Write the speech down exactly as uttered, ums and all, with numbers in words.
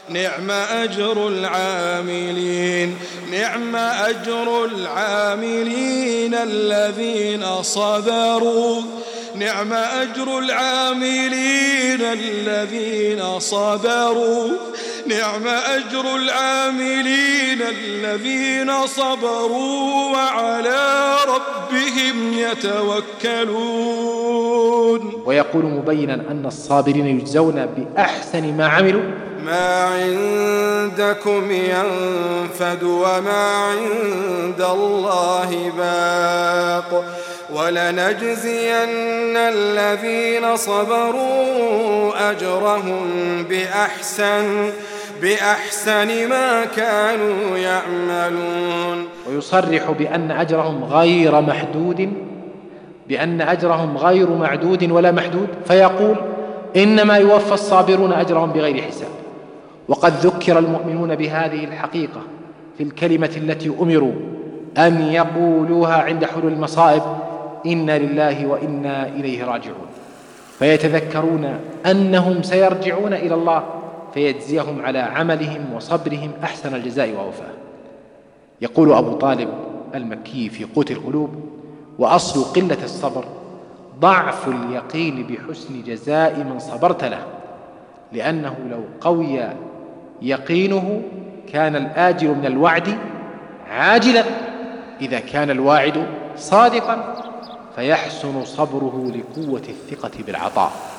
نعم أجر العاملين نعم أجر العاملين الذين صبروا نعم أجر العاملين الذين صبروا نعم أجر العاملين الذين صبروا وعلى ربهم يتوكلون. ويقول مبينا أن الصابرين يجزون بأحسن ما عملوا. ما عندكم ينفد وما عند الله باق ولنجزين الذين صبروا أجرهم بأحسن بأحسن ما كانوا يعملون. ويصرح بأن أجرهم غير محدود بأن أجرهم غير معدود ولا محدود، فيقول إنما يوفى الصابرون أجرهم بغير حساب. وقد ذكر المؤمنون بهذه الحقيقة في الكلمة التي أمروا أن يقولوها عند حلول المصائب: إنا لله وإنا إليه راجعون. فيتذكرون أنهم سيرجعون إلى الله فيجزيهم على عملهم وصبرهم أحسن الجزاء ووفاه. يقول أبو طالب المكي في قوت القلوب: وأصل قلة الصبر ضعف اليقين بحسن جزاء من صبرت له، لأنه لو قوي يقينه كان الآجل من الوعد عاجلا إذا كان الواعد صادقا، فيحسن صبره لقوة الثقة بالعطاء.